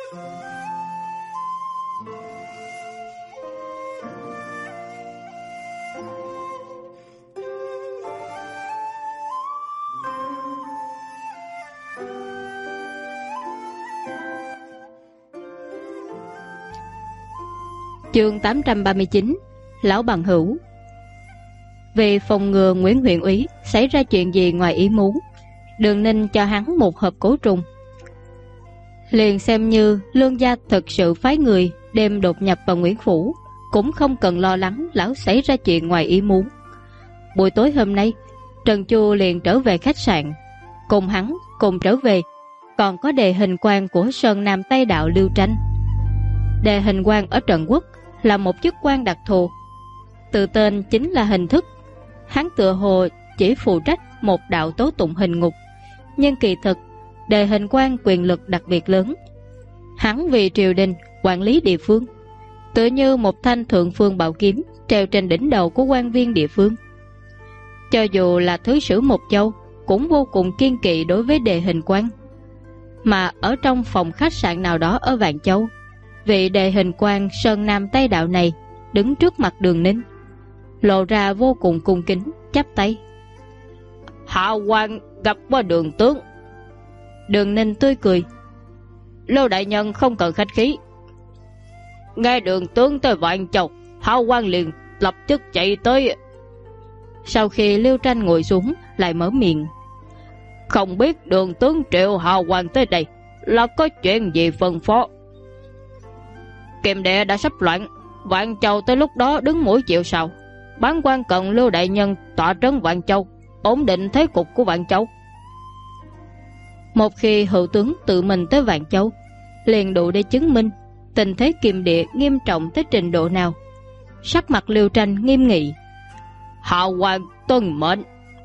Chương 839 Lão bằng hữu. Vì phòng ngừa Nguyễn huyện úy xảy ra chuyện gì ngoài ý muốn, Đường Ninh cho hắn một hộp cổ trùng. Liền xem như Lương gia thực sự phái người đem đột nhập vào Nguyễn phủ, cũng không cần lo lắng lão xảy ra chuyện ngoài ý muốn. Buổi tối hôm nay, Trần Chu liền trở về khách sạn. Cùng hắn cùng trở về còn có đề hình quan của Sơn Nam Tây Đạo Lưu Tranh. Đề hình quan ở Trần Quốc là một chức quan đặc thù, từ tên chính là hình thức. Hắn tựa hồ chỉ phụ trách một đạo tố tụng hình ngục, nhưng kỳ thực đề hình quan quyền lực đặc biệt lớn. Hắn vì triều đình quản lý địa phương, tựa như một thanh thượng phương bảo kiếm treo trên đỉnh đầu của quan viên địa phương. Cho dù là thứ sử một châu cũng vô cùng kiên kỵ đối với đề hình quan. Mà ở trong phòng khách sạn nào đó ở Vạn Châu, vị đề hình quan Sơn Nam Tây Đạo này đứng trước mặt Đường Ninh, lộ ra vô cùng cung kính, chắp tay. Hạ quan gặp qua Đường tướng. Đường Ninh tươi cười. Lưu đại nhân không cần khách khí. Nghe Đường tướng tới Vạn Châu, hạ quan liền lập tức chạy tới. Sau khi Lưu Tranh ngồi xuống, lại mở miệng. Không biết Đường tướng triệu hạ quan tới đây là có chuyện gì phân phó? Kiềm đệ đã sắp loạn, Vạn Châu tới lúc đó đứng mũi chịu sào. Bán quan cần Lưu đại nhân tọa trấn Vạn Châu, ổn định thế cục của Vạn Châu. Một khi hữu tướng tự mình tới Vạn Châu, liền đủ để chứng minh tình thế kiềm địa nghiêm trọng tới trình độ nào. Sắc mặt Lưu Tranh nghiêm nghị. Hạ quan tuân mệnh.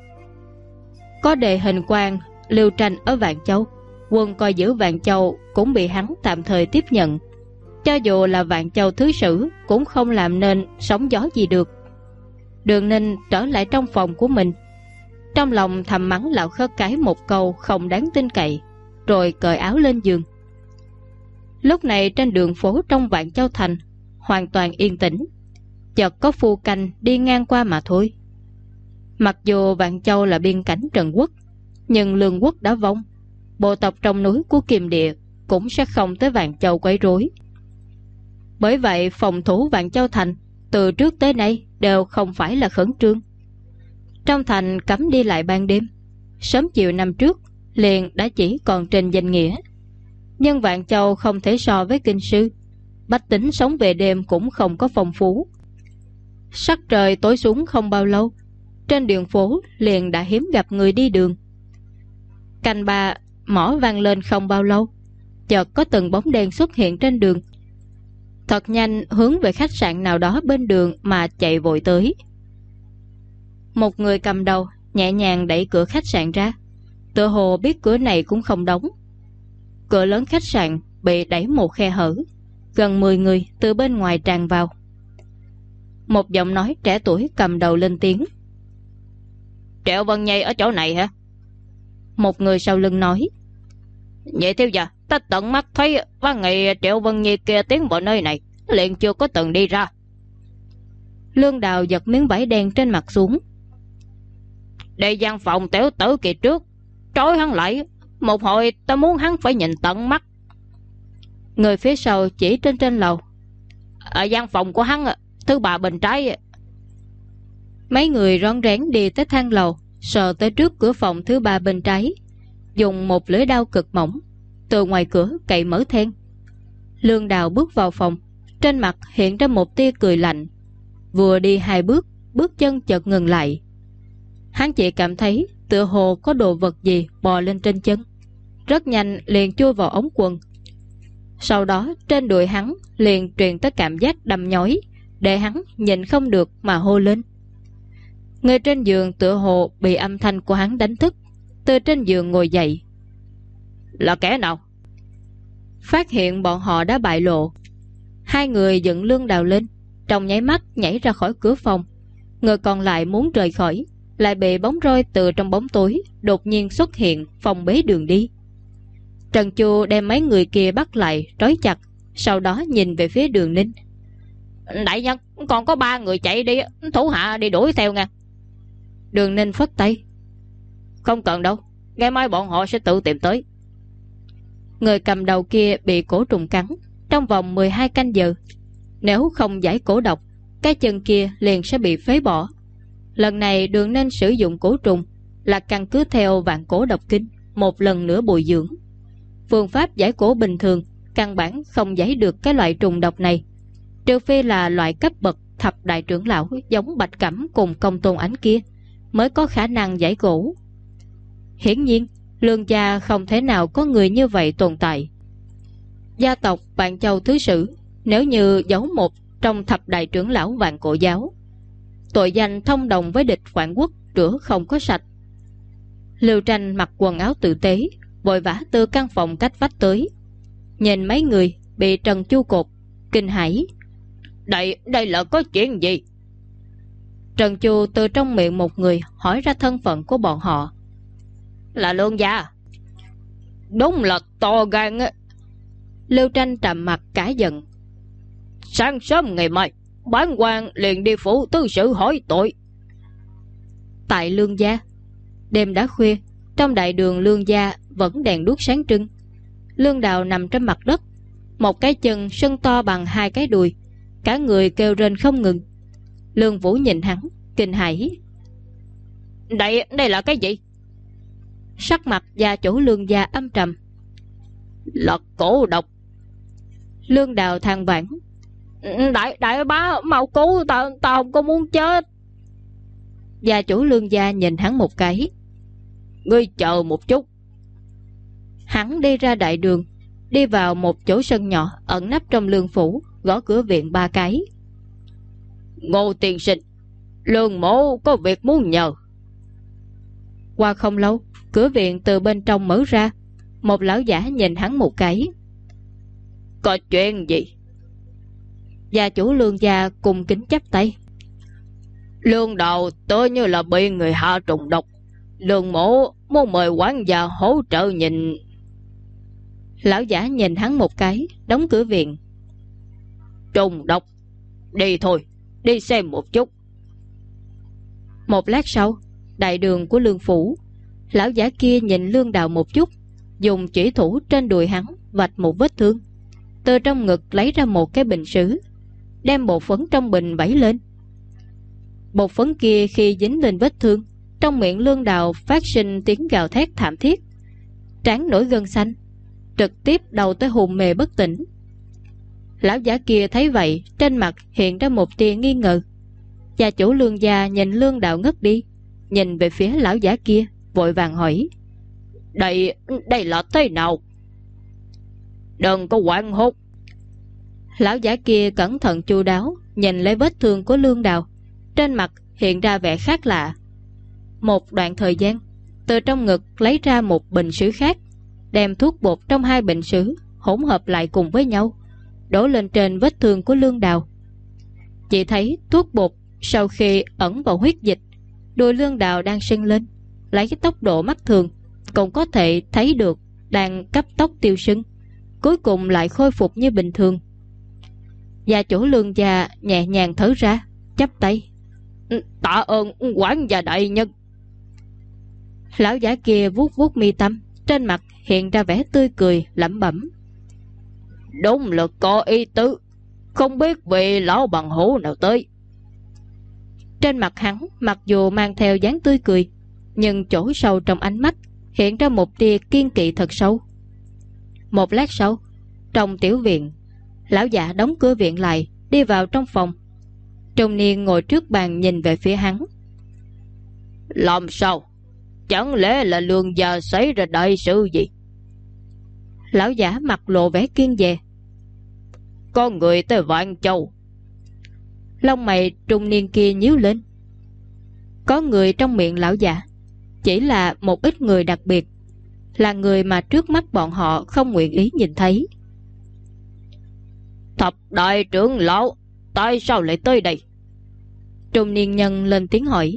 Có đề hình quan Lưu Tranh ở Vạn Châu, quân coi giữ Vạn Châu cũng bị hắn tạm thời tiếp nhận. Cho dù là Vạn Châu thứ sử cũng không làm nên sóng gió gì được. Đường Ninh trở lại trong phòng của mình, trong lòng thầm mắng lão khất cái một câu không đáng tin cậy, rồi cởi áo lên giường. Lúc này trên đường phố trong Vạn Châu thành hoàn toàn yên tĩnh, chợt có phu canh đi ngang qua mà thôi. Mặc dù Vạn Châu là biên cảnh Trần Quốc, nhưng Lương quốc đã vong, bộ tộc trong núi của Kiềm Địa cũng sẽ không tới Vạn Châu quấy rối. Bởi vậy phòng thủ Vạn Châu thành từ trước tới nay đều không phải là khẩn trương. Trong thành cấm đi lại ban đêm, sớm chiều năm trước liền đã chỉ còn trên danh nghĩa. Nhưng Vạn Châu không thể so với Kinh Sư, bách tính sống về đêm cũng không có phong phú. Sắc trời tối xuống không bao lâu, trên đường phố liền đã hiếm gặp người đi đường. Canh ba mõ vang lên không bao lâu, chợt có từng bóng đen xuất hiện trên đường, thật nhanh hướng về khách sạn nào đó bên đường mà chạy vội tới. Một người cầm đầu nhẹ nhàng đẩy cửa khách sạn ra, tựa hồ biết cửa này cũng không đóng. Cửa lớn khách sạn bị đẩy một khe hở, gần 10 người từ bên ngoài tràn vào. Một giọng nói trẻ tuổi cầm đầu lên tiếng. Triệu Vân Nhi ở chỗ này hả? Một người sau lưng nói. Vậy thiếu gia, ta tận mắt thấy vào ngày Triệu Vân Nhi kia tiến vào nơi này, liền chưa có từng đi ra. Lương Đào giật miếng vải đen trên mặt xuống. Đây gian phòng tiểu tử kỳ trước, trói hắn lại, một hồi ta muốn hắn phải nhìn tận mắt. Người phía sau chỉ trên lầu. Ở gian phòng của hắn, thứ ba bên trái. Mấy người rón rén đi tới thang lầu, sờ tới trước cửa phòng thứ ba bên trái, dùng một lưỡi dao cực mỏng từ ngoài cửa cậy mở then. Lương Đào bước vào phòng, trên mặt hiện ra một tia cười lạnh. Vừa đi 2 bước, bước chân chợt ngừng lại. Hắn chỉ cảm thấy tựa hồ có đồ vật gì bò lên trên chân, rất nhanh liền chui vào ống quần. Sau đó trên đùi hắn liền truyền tới cảm giác đâm nhói, để hắn nhìn không được mà hô lên. Người trên giường tựa hồ bị âm thanh của hắn đánh thức, từ trên giường ngồi dậy. Là kẻ nào? Phát hiện bọn họ đã bại lộ, 2 người dựng Lương Đào lên, trong nháy mắt nhảy ra khỏi cửa phòng. Người còn lại muốn rời khỏi, lại bị bóng roi từ trong bóng tối đột nhiên xuất hiện, phòng bế đường đi. Trần Chu đem mấy người kia bắt lại trói chặt, sau đó nhìn về phía Đường Ninh. Đại nhân, còn có 3 người chạy đi, thủ hạ đi đuổi theo nha. Đường Ninh phất tay. Không cần đâu, ngày mai bọn họ sẽ tự tìm tới. Người cầm đầu kia bị cổ trùng cắn trong vòng 12 canh giờ. Nếu không giải cổ độc, cái chân kia liền sẽ bị phế bỏ. Lần này Đường Ninh sử dụng cổ trùng là căn cứ theo vạn cổ độc kinh, một lần nữa bồi dưỡng. Phương pháp giải cổ bình thường căn bản không giải được cái loại trùng độc này, trừ phi là loại cấp bậc thập đại trưởng lão giống Bạch Cẩm cùng Công Tôn Ánh kia mới có khả năng giải cổ. Hiển nhiên Lương gia không thể nào có người như vậy tồn tại. Gia tộc Vạn Châu Thứ Sử nếu như giấu một trong thập đại trưởng lão Vạn Cổ Giáo, tội danh thông đồng với địch phản quốc rửa không có sạch. Lưu Tranh mặc quần áo tử tế, vội vã từ căn phòng cách vách tới, nhìn mấy người bị Trần Chu cột, kinh hãi. Đây là có chuyện gì? Trần Chu từ trong miệng một người hỏi ra thân phận của bọn họ. Là Lương gia. Đúng là to gan á. Lưu Tranh trầm mặt cả giận. Sáng sớm ngày mai bản quan liền đi phủ tứ sử hỏi tội. Tại Lương gia, đêm đã khuya, trong đại đường Lương gia vẫn đèn đuốc sáng trưng. Lương Đào nằm trên mặt đất, một cái chân sưng to bằng 2 cái đùi, cả người kêu rên không ngừng. Lương Vũ nhìn hắn kinh hãi. Đây là cái gì? Sắc mặt gia chủ Lương gia âm trầm. Là cổ độc. Lương Đào than vãn. Đại bá mau cứu tao không có muốn chết. Gia chủ Lương gia nhìn hắn một cái. Ngươi chờ một chút. Hắn đi ra đại đường, đi vào một chỗ sân nhỏ ẩn nấp trong lương phủ, gõ cửa viện 3 cái. Ngô tiên sinh, Lương mỗ có việc muốn nhờ. Qua không lâu, cửa viện từ bên trong mở ra. Một lão giả nhìn hắn một cái. Có chuyện gì? Gia chủ Lương gia cùng kính chắp tay. Lương Đào tựa như là bị người hạ trùng độc, Lương mỗ muốn mời quản gia hỗ trợ nhìn. Lão giả nhìn hắn một cái, đóng cửa viện. Trùng độc? Đi thôi, đi xem một chút. Một lát sau, đại đường của Lương phủ, lão giả kia nhìn Lương Đào một chút, dùng chỉ thủ trên đùi hắn vạch một vết thương, từ trong ngực lấy ra một cái bình sứ, đem bột phấn trong bình vẩy lên. Bột phấn kia khi dính lên vết thương, trong miệng Lương Đào phát sinh tiếng gào thét thảm thiết, trán nổi gân xanh, trực tiếp đầu tới hôn mê bất tỉnh. Lão giả kia thấy vậy, trên mặt hiện ra một tia nghi ngờ. Gia chủ Lương gia nhìn Lương Đào ngất đi, nhìn về phía lão giả kia, vội vàng hỏi. Đây là thế nào? Đừng có hoảng hốt. Lão giả kia cẩn thận chu đáo nhìn lấy vết thương của Lương Đào, trên mặt hiện ra vẻ khác lạ. Một đoạn thời gian, từ trong ngực lấy ra một bình sứ khác, đem thuốc bột trong 2 bình sứ hỗn hợp lại cùng với nhau, đổ lên trên vết thương của Lương Đào. Chỉ thấy thuốc bột sau khi ẩn vào huyết dịch, đùi Lương Đào đang sưng lên, lấy cái tốc độ mắt thường cũng có thể thấy được đang cấp tốc tiêu sưng, cuối cùng lại khôi phục như bình thường. Gia chủ Lương gia nhẹ nhàng thở ra, chắp tay. Tạ ơn quản gia đại nhân. Lão giả kia vuốt vuốt mi tâm, trên mặt hiện ra vẻ tươi cười, lẩm bẩm. Đúng là có ý tứ, không biết vị lão bằng hữu nào tới. Trên mặt hắn mặc dù mang theo dáng tươi cười, nhưng chỗ sâu trong ánh mắt hiện ra một tia kiên kỵ thật sâu. Một lát sau, trong tiểu viện, lão giả đóng cửa viện lại, đi vào trong phòng. Trung niên ngồi trước bàn nhìn về phía hắn. Làm sao? Chẳng lẽ là Lương gia xảy ra đại sự gì? Lão giả mặt lộ vẻ kiên dè. Có người tới Vạn Châu. Lông mày trung niên kia nhíu lên. Có người trong miệng lão giả chỉ là một ít người đặc biệt, là người mà trước mắt bọn họ không nguyện ý nhìn thấy. Thập đại trưởng lão, tại sao lại tới đây? Trung niên nhân lên tiếng hỏi.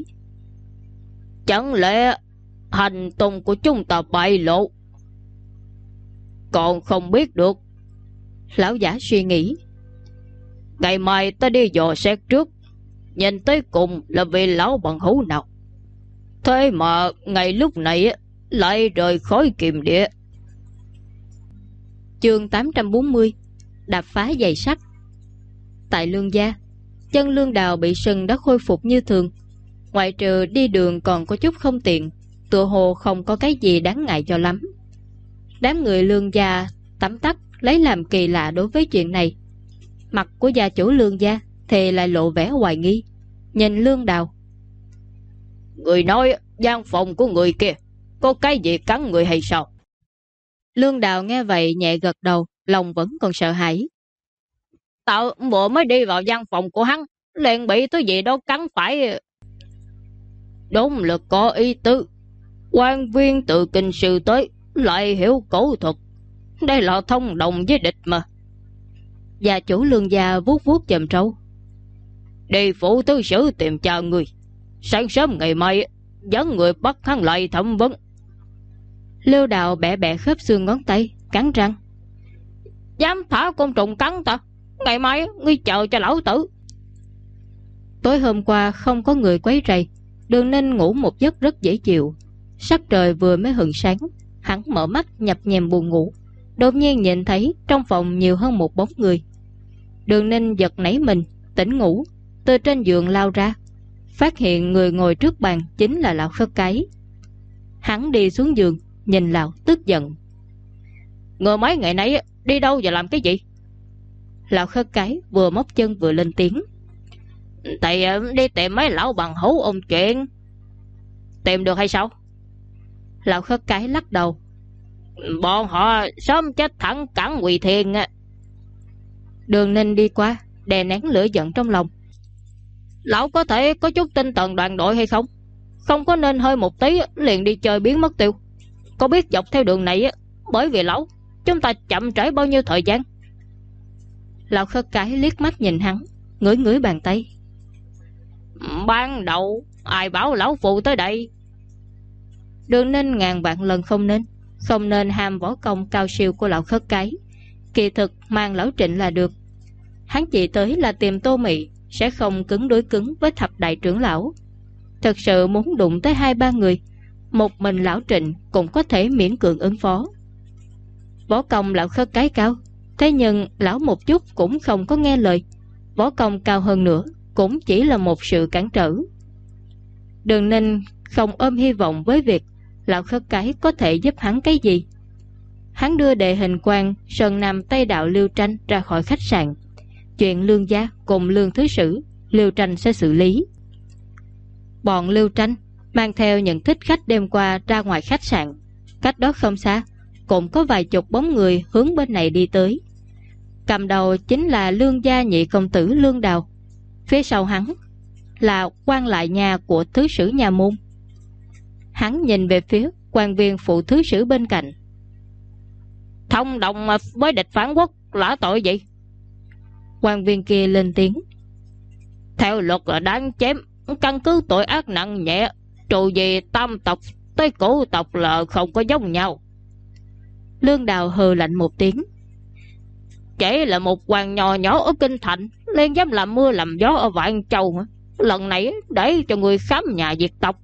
Chẳng lẽ hành tung của chúng ta bại lộ? còn không biết được. Lão giả suy nghĩ. Ngày mai ta đi dò xét trước, nhìn tới cùng là vị lão bằng hữu nào. Thế mà ngày lúc này lại rời khỏi Kiềm Địa. Chương 840. Đạp phá giày sắt. Tại Lương gia, chân Lương Đào bị sưng đã khôi phục như thường, ngoại trừ đi đường còn có chút không tiện, tựa hồ không có cái gì đáng ngại cho lắm. Đám người Lương gia tấm tắc lấy làm kỳ lạ đối với chuyện này. Mặt của gia chủ Lương gia thì lại lộ vẻ hoài nghi, nhìn Lương Đào. Người nói gian phòng của người kia có cái gì cắn người hay sao? Lương Đào nghe vậy nhẹ gật đầu, lòng vẫn còn sợ hãi. Tao vừa mới đi vào gian phòng của hắn, liền bị thứ gì đó cắn phải. Đúng là có ý tứ. Quan viên tự kinh sư tới, lại hiểu cổ thuật. Đây là thông đồng với địch mà. Gia chủ Lương gia vuốt vuốt chòm trâu. Đi phủ thứ sử tìm cha người. Sáng sớm ngày mai dẫn người bắt hắn lại thẩm vấn. Lưu Đạo bẻ bẻ khớp xương ngón tay, cắn răng. Dám thả côn trùng cắn ta, ngày mai ngươi chờ cho lão tử. Tối hôm qua không có người quấy rầy, Đường Ninh ngủ một giấc rất dễ chịu. Sắc trời vừa mới hửng sáng, hắn mở mắt nhập nhèm buồn ngủ, đột nhiên nhìn thấy trong phòng nhiều hơn một bóng người. Đường Ninh giật nảy mình, tỉnh ngủ, từ trên giường lao ra, phát hiện người ngồi trước bàn chính là lão Khất Cái. Hắn đi xuống giường, nhìn lão tức giận. Người mấy ngày nay đi đâu và làm cái gì? Lão Khất Cái vừa móc chân vừa lên tiếng. Tại đi tìm mấy lão bằng hữu ôn chuyện. Tìm được hay sao? Lão Khất Cái lắc đầu. Bọn họ sớm chết thẳng cẳng Quỳ Thiên. Đường Ninh đi qua, đè nén lửa giận trong lòng. Lão có thể có chút tinh thần đoàn đội hay không? Không có nên hơi một tí liền đi chơi biến mất tiêu. Có biết dọc theo đường này bởi vì lão chúng ta chậm trễ bao nhiêu thời gian? Lão Khất Cái liếc mắt nhìn hắn, ngửi ngửi bàn tay. Ban đầu ai bảo lão phụ tới đây? Đường Ninh ngàn vạn lần không nên ham võ công cao siêu của lão Khất Cái. Kỳ thực mang lão Trịnh là được. Hắn chỉ tới là tìm Tô Mị, sẽ không cứng đối cứng với thập đại trưởng lão. Thật sự muốn đụng tới 2-3 người, một mình lão Trịnh cũng có thể miễn cưỡng ứng phó. Võ công lão Khất Cái cao, thế nhưng lão một chút cũng không có nghe lời. Võ công cao hơn nữa cũng chỉ là một sự cản trở. Đường Ninh không ôm hy vọng với việc lão Khất Cái có thể giúp hắn cái gì. Hắn đưa Đệ Hình Quang, Sơn Nam Tây Đạo Liêu Tranh ra khỏi khách sạn. Chuyện Lương gia cùng Lương thứ sử, Liêu Tranh sẽ xử lý. Bọn Liêu Tranh mang theo những thích khách đêm qua ra ngoài khách sạn. Cách đó không xa cũng có vài chục bóng người hướng bên này đi tới. Cầm đầu chính là Lương gia nhị công tử Lương Đào. Phía sau hắn là quan lại nhà của thứ sử nhà môn. Hắn nhìn về phía quan viên phụ thứ sử bên cạnh. Thông đồng với địch phản quốc là tội gì? Quan viên kia lên tiếng. Theo luật là đáng chém, căn cứ tội ác nặng nhẹ, trừ gì tam tộc tới cổ tộc là không có giống nhau. Lương Đào hừ lạnh một tiếng. Chỉ là một hoàng nhỏ nhỏ ở Kinh Thành lên dám làm mưa làm gió ở Vạn Châu, lần này để cho người khám nhà diệt tộc.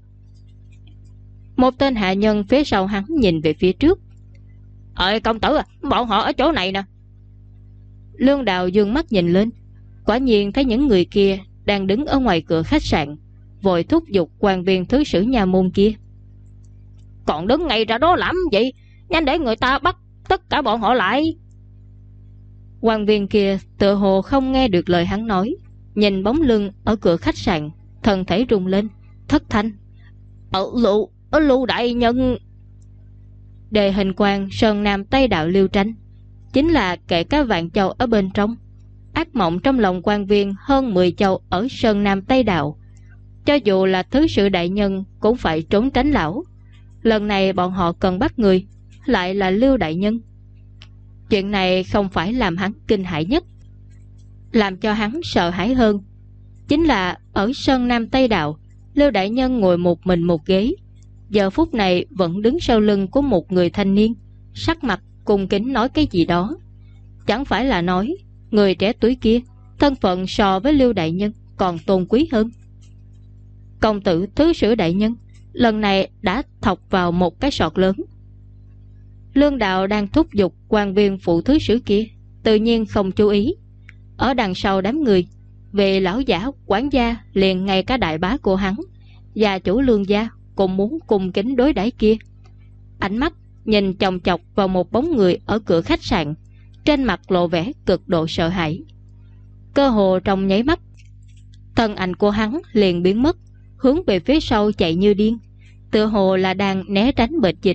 Một tên hạ nhân phía sau hắn nhìn về phía trước. Công tử bọn họ ở chỗ này nè. Lương Đào dương mắt nhìn lên, quả nhiên thấy những người kia đang đứng ở ngoài cửa khách sạn, vội thúc giục quan viên thứ sử nhà môn kia. Còn đứng ngay ra đó làm gì? Nhanh để người ta bắt tất cả bọn họ lại. Quan viên kia tựa hồ không nghe được lời hắn nói, nhìn bóng lưng ở cửa khách sạn, thân thể rung lên, thất thanh. Lưu đại nhân. Đệ Hình Quang, Sơn Nam Tây Đạo Liêu Tranh chính là kể cả Vạn Châu ở bên trong. Ác mộng trong lòng quan viên hơn 10 châu ở Sơn Nam Tây Đạo. Cho dù là thứ sử đại nhân cũng phải trốn tránh lão. Lần này bọn họ cần bắt người, lại là Lưu đại nhân. Chuyện này không phải làm hắn kinh hãi nhất. Làm cho hắn sợ hãi hơn chính là ở Sơn Nam Tây Đạo, Lưu đại nhân ngồi một ghế, giờ phút này vẫn đứng sau lưng của một người thanh niên, sắc mặt cung kính nói cái gì đó. Chẳng phải là nói người trẻ tuổi kia thân phận so với Lưu đại nhân còn tôn quý hơn. Công tử thứ sử đại nhân lần này đã thọc vào một cái sọt lớn. Lương Đạo đang thúc giục quan viên phụ thứ sử kia, tự nhiên không chú ý. Ở đằng sau đám người, về lão giả quản gia liền ngay cả đại bá của hắn, gia chủ Lương gia cũng muốn cung kính đối đãi kia. Ánh mắt nhìn chòng chọc vào một bóng người ở cửa khách sạn, trên mặt lộ vẻ cực độ sợ hãi. Cơ hồ trong nháy mắt, thân ảnh của hắn liền biến mất, hướng về phía sau chạy như điên, tựa hồ là đang né tránh bệnh dịch.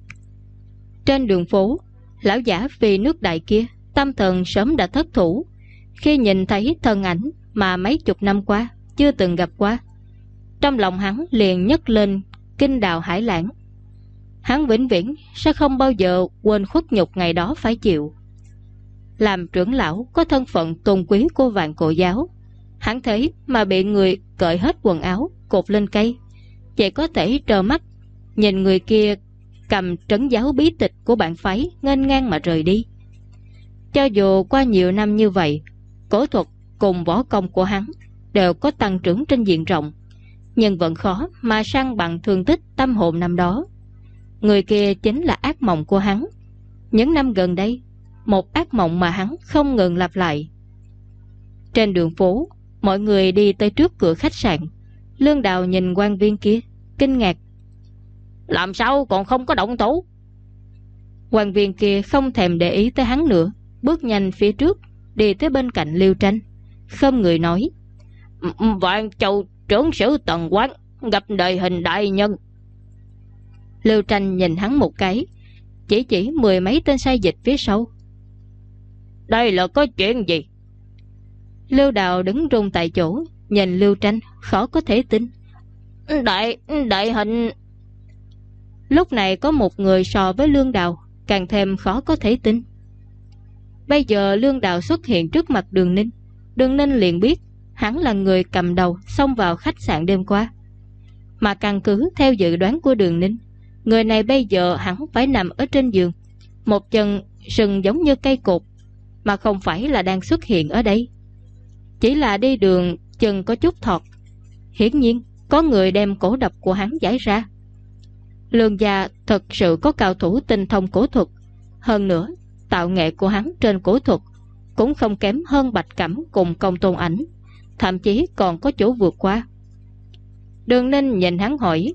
Trên đường phố, lão giả vì nước đại kia tâm thần sớm đã thất thủ. Khi nhìn thấy thân ảnh mà mấy chục năm qua chưa từng gặp qua, trong lòng hắn liền nhấc lên kinh đào hải lãng. Hắn vĩnh viễn sẽ không bao giờ quên khuất nhục ngày đó phải chịu. Làm trưởng lão có thân phận tôn quý của Vạn Cổ giáo, hắn thấy mà bị người cởi hết quần áo cột lên cây, chỉ có thể trơ mắt nhìn người kia cầm trấn giáo bí tịch của bản phái nghênh ngang mà rời đi. Cho dù qua nhiều năm như vậy, cổ thuật cùng võ công của hắn đều có tăng trưởng trên diện rộng, nhưng vẫn khó mà săn bằng thương tích tâm hồn năm đó. Người kia chính là ác mộng của hắn. Những năm gần đây, một ác mộng mà hắn không ngừng lặp lại. Trên đường phố, mọi người đi tới trước cửa khách sạn. Lương Đào nhìn quan viên kia, kinh ngạc. Làm sao còn không có động thủ? Quan viên kia không thèm để ý tới hắn nữa, bước nhanh phía trước, đi tới bên cạnh Liêu Tranh, không người nói. Vạn Châu trưởng sử Tần Quán gặp đời hình đại nhân. Liêu Tranh nhìn hắn một cái, chỉ mười mấy tên sai dịch phía sau. Đây là có chuyện gì? Lưu Đào đứng run tại chỗ, nhìn Liêu Tranh khó có thể tin. Đại hình. Lúc này có một người so với Lương Đào càng thêm khó có thể tin. Bây giờ Lương Đào xuất hiện trước mặt Đường Ninh, Đường Ninh liền biết hắn là người cầm đầu xông vào khách sạn đêm qua. Mà căn cứ theo dự đoán của Đường Ninh, người này bây giờ hắn phải nằm ở trên giường, một chân sừng giống như cây cột, mà không phải là đang xuất hiện ở đây. Chỉ là đi đường chân có chút thọt. Hiển nhiên có người đem cổ độc của hắn giải ra. Lương gia thật sự có cao thủ tinh thông cổ thuật. Hơn nữa, tạo nghệ của hắn trên cổ thuật cũng không kém hơn Bạch Cẩm cùng Công Tôn Ảnh, thậm chí còn có chỗ vượt qua. Đường Ninh nhìn hắn hỏi,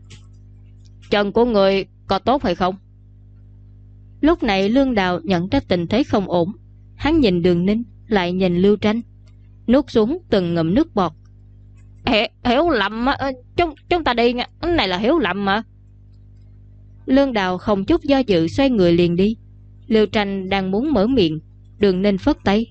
chân của người có tốt hay không? Lúc này Lương Đào nhận ra tình thế không ổn. Hắn nhìn Đường Ninh, lại nhìn Lưu Tranh, nuốt xuống từng ngụm nước bọt. Hiểu lầm, chúng ta đi nha, này là hiểu lầm mà. Lương Đào không chút do dự xoay người liền đi. Lưu Tranh đang muốn mở miệng, Đường Ninh phất tay.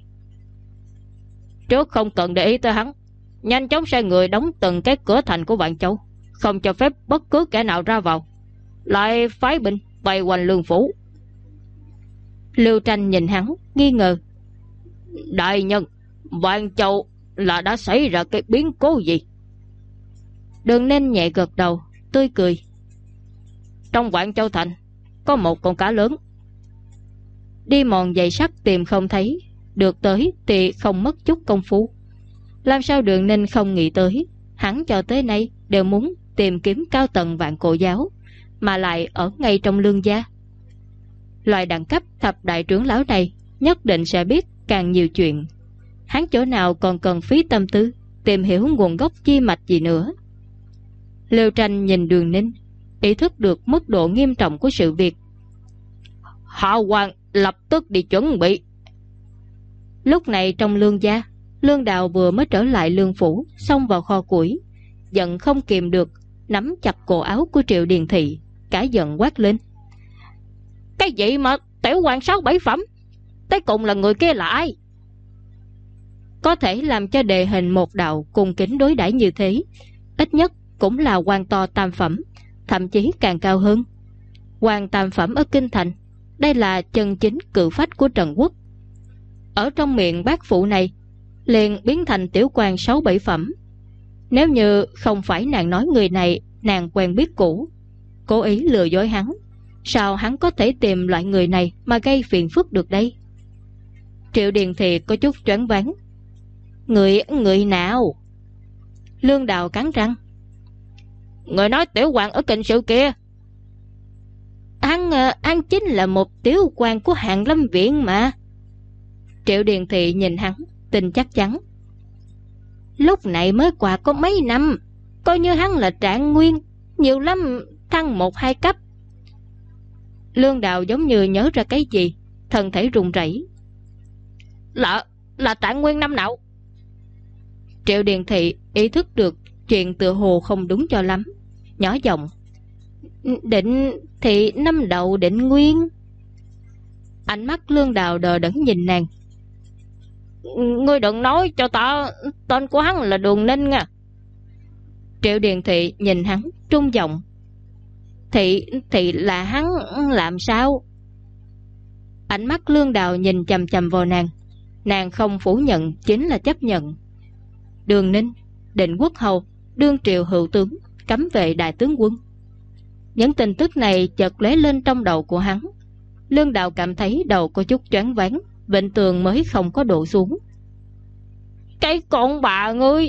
Trước không cần để ý tới hắn, nhanh chóng sai người đóng từng cái cửa thành của Vạn Châu, không cho phép bất cứ kẻ nào ra vào, lại phái binh vây quanh Lương phủ. Lưu Tranh nhìn hắn nghi ngờ. Đại nhân, Vạn Châu là đã xảy ra cái biến cố gì? Đường Ninh nhẹ gật đầu, tươi cười. Trong Vạn Châu thành có một con cá lớn. Đi mòn giày sắt tìm không thấy, được tới thì không mất chút công phu. Làm sao Đường Ninh không nghĩ tới, hắn cho tới nay đều muốn tìm kiếm cao tầng Vạn Cổ giáo, mà lại ở ngay trong Lương gia. Loại đẳng cấp thập đại trưởng lão này nhất định sẽ biết càng nhiều chuyện. Hắn chỗ nào còn cần phí tâm tư tìm hiểu nguồn gốc chi mạch gì nữa. Lưu Tranh nhìn Đường Ninh, ý thức được mức độ nghiêm trọng của sự việc. Hạ quan lập tức đi chuẩn bị. Lúc này trong Lương gia, Lương Đào vừa mới trở lại Lương phủ, xông vào kho củi, giận không kìm được, nắm chặt cổ áo của Triệu Điền Thị, cả giận quát lên. Cái gì mà tiểu quan 6-7 phẩm? Tới cùng là người kia là ai? Có thể làm cho đề hình một đạo cùng kính đối đãi như thế, ít nhất cũng là quan to tam phẩm, thậm chí càng cao hơn. Quan tam phẩm ở Kinh Thành, đây là chân chính cự phách của Trần Quốc. Ở trong miệng bác phụ này liền biến thành tiểu quan 6-7 phẩm. Nếu như không phải nàng nói người này nàng quen biết cũ, cố ý lừa dối hắn, Sao hắn có thể tìm loại người này mà gây phiền phức được đây? Triệu Điền Thị có chút choáng váng. Người nào? Lương Đào cắn răng. Người nói tiểu hoàng ở Kinh Sự kia. Hắn chính là một tiểu quan của Hàn Lâm Viện mà. Triệu Điền Thị nhìn hắn, tin chắc chắn. Lúc này mới qua có mấy năm, coi như hắn là trạng nguyên, nhiều lắm thăng 1-2 cấp. Lương Đào giống như nhớ ra cái gì, thân thể run rẩy. Là trạng nguyên năm nào? Triệu Điền Thị ý thức được chuyện tựa hồ không đúng cho lắm, nhỏ giọng. Định thì năm đầu định nguyên. Ánh mắt Lương Đào đờ đẫn nhìn nàng. Ngươi đừng nói cho ta tên của hắn là Đường Ninh nha. Triệu Điền Thị nhìn hắn trung giọng. Thì là hắn làm sao? Ánh mắt Lương Đào nhìn chằm chằm vào nàng. Nàng không phủ nhận chính là chấp nhận. Đường Ninh, Định Quốc Hầu, đương triều hữu tướng, cấm vệ đại tướng quân. Những tin tức này chợt lóe lên trong đầu của hắn. Lương Đào cảm thấy đầu có chút choáng váng, vịnh tường mới không có đổ xuống. Cái con bà ngươi!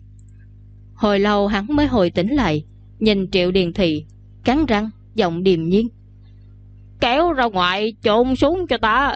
Hồi lâu hắn mới hồi tỉnh lại, nhìn Triệu Điền Thị, cắn răng, giọng điềm nhiên. Kéo ra ngoài, trộn xuống cho ta!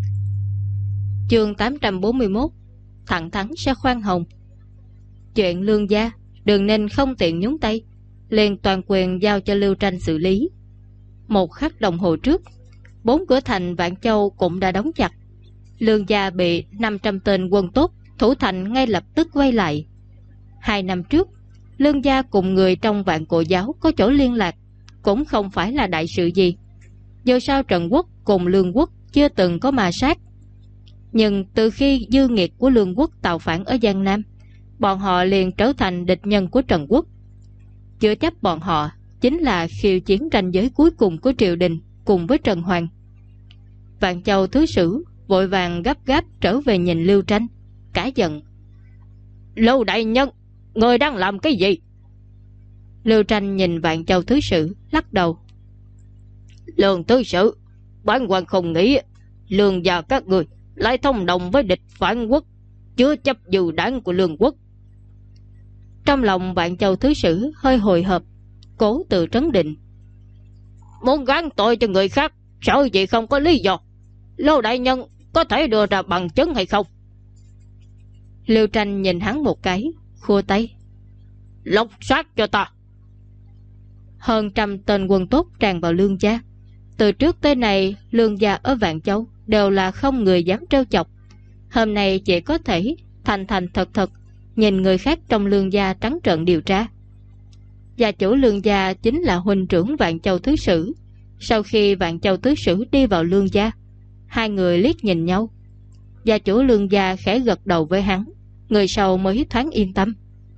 Chương 841. Thẳng thắn sẽ khoan hồng. Chuyện Lương gia, Đường Ninh không tiện nhúng tay, liền toàn quyền giao cho Lưu Tranh xử lý. Một khắc đồng hồ trước, 4 cửa thành Vạn Châu cũng đã đóng chặt. Lương gia bị 500 tên quân tốt thủ thành ngay lập tức quay lại. 2 năm trước, Lương gia cùng người trong Vạn Cổ giáo có chỗ liên lạc, cũng không phải là đại sự gì. Dù sao Trần Quốc cùng Lương Quốc chưa từng có ma sát. Nhưng từ khi dư nghiệt của Lương Quốc tạo phản ở Giang Nam, bọn họ liền trở thành địch nhân của Trần Quốc. Chưa chấp bọn họ chính là khiêu chiến ranh giới cuối cùng của triều đình cùng với Trần Hoàng. Vạn Châu thứ sử vội vàng gấp gáp trở về nhìn Lưu Tranh, cả giận. Lưu đại nhân, người đang làm cái gì? Lưu Tranh nhìn Vạn Châu thứ sử, lắc đầu. Lương thứ sử, bản quan không nghĩ Lương gia các người lại thông đồng với địch phản quốc, chưa chấp dự đảng của Lương Quốc. Trong lòng Vạn Châu thứ sử hơi hồi hộp, cố tự trấn định. Muốn gán tội cho người khác, sợ gì không có lý do. Lưu đại nhân có thể đưa ra bằng chứng hay không? Lưu Tranh nhìn hắn một cái, khua tay. Lột xác cho ta. Hơn 100 tên quân tốt tràn vào Lương gia. Từ trước tới nay, Lương gia ở Vạn Châu đều là không người dám trêu chọc. Hôm nay chỉ có thể thành thành thật thật nhìn người khác trong Lương gia trắng trợn điều tra. Gia chủ Lương gia chính là huynh trưởng Vạn Châu thứ sử. Sau khi Vạn Châu thứ sử đi vào Lương gia, hai người liếc nhìn nhau. Gia chủ Lương gia khẽ gật đầu với hắn, người sau mới thoáng yên tâm.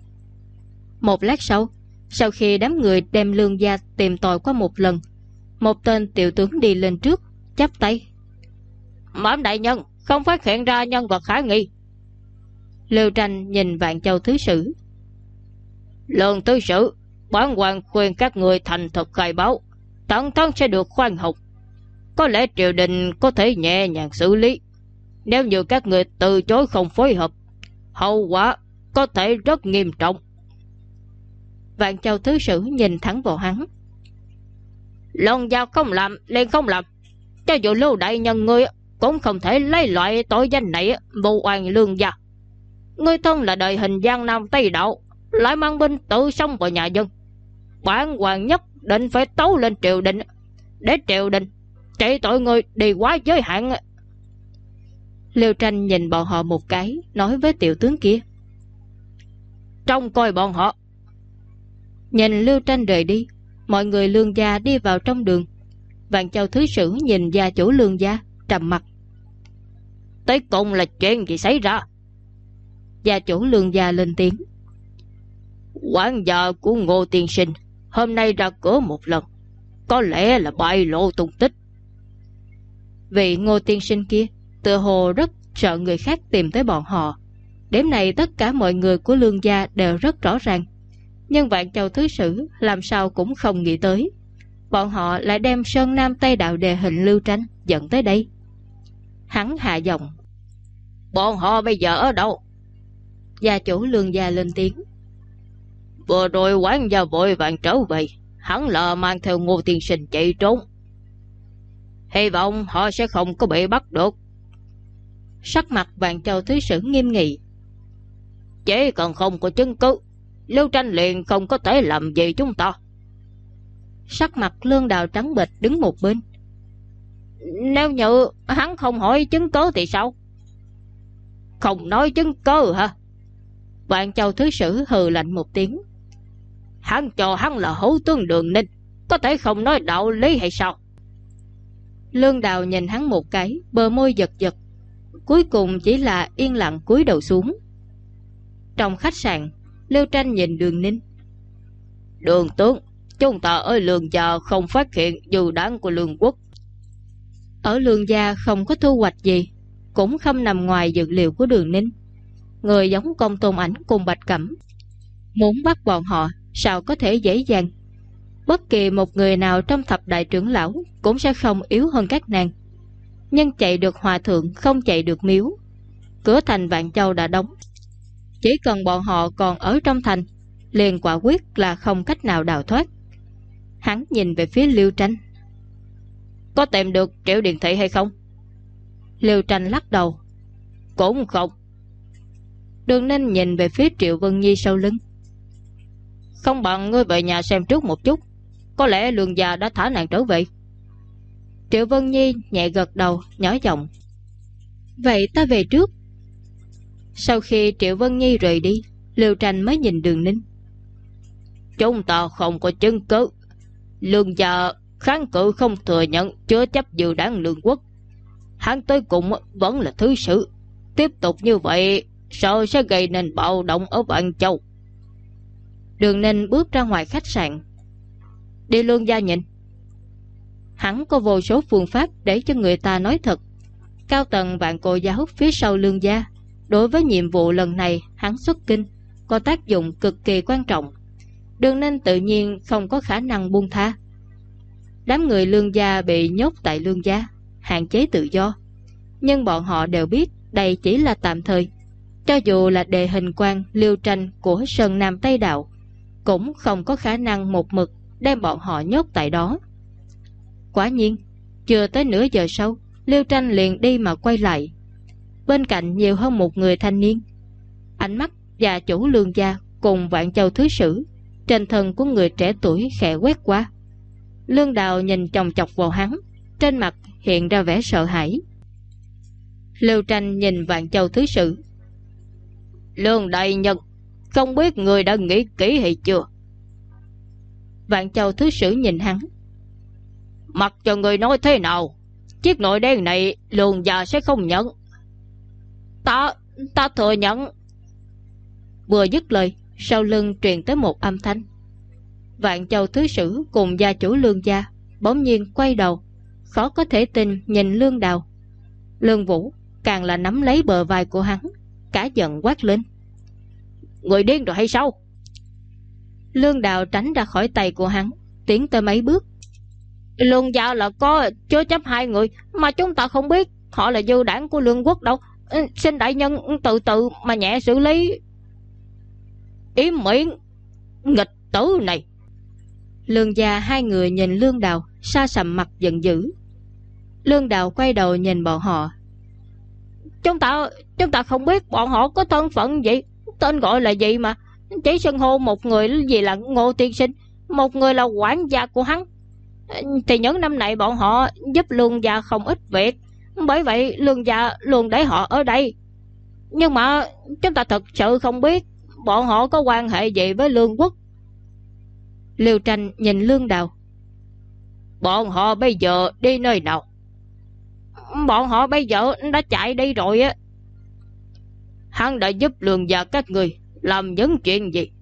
Một lát sau khi đám người đem Lương gia tìm tòi qua một lần, một tên tiểu tướng đi lên trước, chắp tay. Mãn đại nhân, không phát hiện ra nhân vật khả nghi. Lưu Tranh nhìn Vạn Châu thứ sử. Lương thứ sử, bản quan khuyên các người thành thật khai báo, tận thân sẽ được khoan hồng. Có lẽ triều đình có thể nhẹ nhàng xử lý. Nếu như các người từ chối không phối hợp, hậu quả có thể rất nghiêm trọng. Vạn Châu thứ sử nhìn thẳng vào hắn. Lần giao không làm liền không làm. Cho dù Lưu đại nhân ngươi cũng không thể lấy loại tội danh này vu oan Lương gia. Ngươi thân là đời hình Giang Nam Tây Đạo, lại mang binh tự xông vào nhà dân. Bản quan nhất định phải tấu lên triều đình, để triều đình trị tội ngươi đi quá giới hạn. Lưu Tranh nhìn bọn họ một cái, nói với tiểu tướng kia. Trông coi bọn họ. Nhìn Lưu Tranh rời đi, mọi người Lương gia đi vào trong đường. Vạn Châu thứ sử nhìn gia chủ Lương gia, trầm mặt. Tới cùng là chuyện gì xảy ra? Gia chủ Lương gia lên tiếng. Quản gia của Ngô tiên sinh hôm nay ra cửa một lần, có lẽ là bại lộ tung tích. Vị Ngô tiên sinh kia tựa hồ rất sợ người khác tìm tới bọn họ. Đêm này tất cả mọi người của Lương gia đều rất rõ ràng, nhưng Vạn Châu thứ sử làm sao cũng không nghĩ tới. bọn họ lại đem Sơn Nam Tây Đạo đề hình Lưu Tranh dẫn tới đây. Hắn hạ giọng: Bọn họ bây giờ ở đâu? Gia chủ Lương gia lên tiếng: Vừa rồi quản gia vội vàng trở về, hắn là mang theo Ngô tiên sinh chạy trốn. Hy vọng họ sẽ không có bị bắt được. Sắc mặt Vạn Châu Thứ Sử nghiêm nghị: Chỉ cần không có chứng cứ, Lưu Tranh liền không có thể làm gì chúng ta. Sắc mặt Lương Đào trắng bệch đứng một bên: Nếu như hắn không hỏi chứng cứ thì sao? Không nói chứng cứ hả? Vạn Châu Thứ Sử hừ lạnh một tiếng: Hắn cho hắn là hữu tướng Đường Ninh, có thể không nói đạo lý hay sao? Lương Đào nhìn hắn một cái, bờ môi giật giật, cuối cùng chỉ là yên lặng cúi đầu xuống. Trong khách sạn, Lưu Tranh nhìn Đường Ninh: Đường tướng, chúng ta ở Lương gia không phát hiện dư đáng của Lương quốc. Ở Lương gia không có thu hoạch gì, cũng không nằm ngoài dữ liệu của Đường Ninh. Người giống Công Tôn Ảnh cùng Bạch Cẩm, muốn bắt bọn họ sao có thể dễ dàng. Bất kỳ một người nào trong thập đại trưởng lão cũng sẽ không yếu hơn các nàng. Nhưng chạy được hòa thượng không chạy được miếu. Cửa thành Vạn Châu đã đóng, chỉ cần bọn họ còn ở trong thành, liền quả quyết là không cách nào đào thoát. Hắn nhìn về phía Lưu Tranh: Có tìm được Triệu Điền Thị hay không? Lưu Tranh lắc đầu: Cũng không. Đường Ninh nhìn về phía Triệu Vân Nhi sau lưng: Không bằng ngươi về nhà xem trước một chút, có lẽ Lương gia đã thả nàng trở về. Triệu Vân Nhi nhẹ gật đầu, nhỏ giọng: Vậy ta về trước. Sau khi Triệu Vân Nhi rời đi, Lưu Tranh mới nhìn Đường Ninh: Chúng ta không có chứng cứ. Lương gia kháng cự không thừa nhận chứa chấp dự đáng Lương quốc. Hắn tới cùng vẫn là thứ sử. Tiếp tục như vậy sợ sẽ gây nên bạo động ở Vạn Châu. Đường Ninh bước ra ngoài khách sạn: Đi Lương gia nhìn. Hắn có vô số phương pháp để cho người ta nói thật. Cao tầng Vạn Cổ giáo phía sau Lương gia đối với nhiệm vụ lần này hắn xuất kinh có tác dụng cực kỳ quan trọng. Đường Ninh tự nhiên không có khả năng buông tha. Đám người Lương gia bị nhốt tại Lương gia, hạn chế tự do, nhưng bọn họ đều biết đây chỉ là tạm thời. Cho dù là đề hình quan Lưu Tranh của Sơn Nam Tây Đạo, cũng không có khả năng một mực đem bọn họ nhốt tại đó. Quả nhiên, chưa tới nửa giờ sau, Lưu Tranh liền đi mà quay lại. Bên cạnh nhiều hơn một người thanh niên. Ánh mắt gia chủ Lương gia cùng Vạn Châu Thứ Sử trên thân của người trẻ tuổi khẽ quét qua. Lương Đào nhìn chòng chọc vào hắn, trên mặt hiện ra vẻ sợ hãi. Lưu Tranh nhìn Vạn Châu Thứ Sử: Lương đại nhân, không biết người đã nghĩ kỹ hay chưa? Vạn Châu Thứ Sử nhìn hắn: Mặc cho người nói thế nào, chiếc nồi đen này Lương gia sẽ không nhận. Ta thừa nhận. Vừa dứt lời, sau lưng truyền tới một âm thanh. Vạn Châu Thứ Sử cùng gia chủ Lương gia bỗng nhiên quay đầu, khó có thể tin nhìn Lương Đào. Lương Vũ càng là nắm lấy bờ vai của hắn, cả giận quát lên: Người điên rồi hay sao? Lương Đào tránh ra khỏi tay của hắn, tiến tới mấy bước: Lương gia là có chứa chấp hai người, mà chúng ta không biết họ là dư đảng của Lương quốc đâu. Xin đại nhân từ từ mà nhẹ xử lý. Im miệng, nghịch tử này! Lương gia hai người nhìn Lương Đào, sa sầm mặt giận dữ. Lương Đào quay đầu nhìn bọn họ: Chúng ta không biết bọn họ có thân phận gì, tên gọi là gì mà. Chỉ xưng hô một người gì là Ngô tiên sinh, một người là quản gia của hắn. Thì những năm này bọn họ giúp Lương gia không ít việc, bởi vậy Lương gia luôn để họ ở đây. Nhưng mà chúng ta thật sự không biết bọn họ có quan hệ gì với Lương quốc. Lưu Tranh nhìn Lương Đào: Bọn họ bây giờ đi nơi nào? Bọn họ bây giờ đã chạy đi rồi á. Hắn đã giúp Lương gia các người làm những chuyện gì?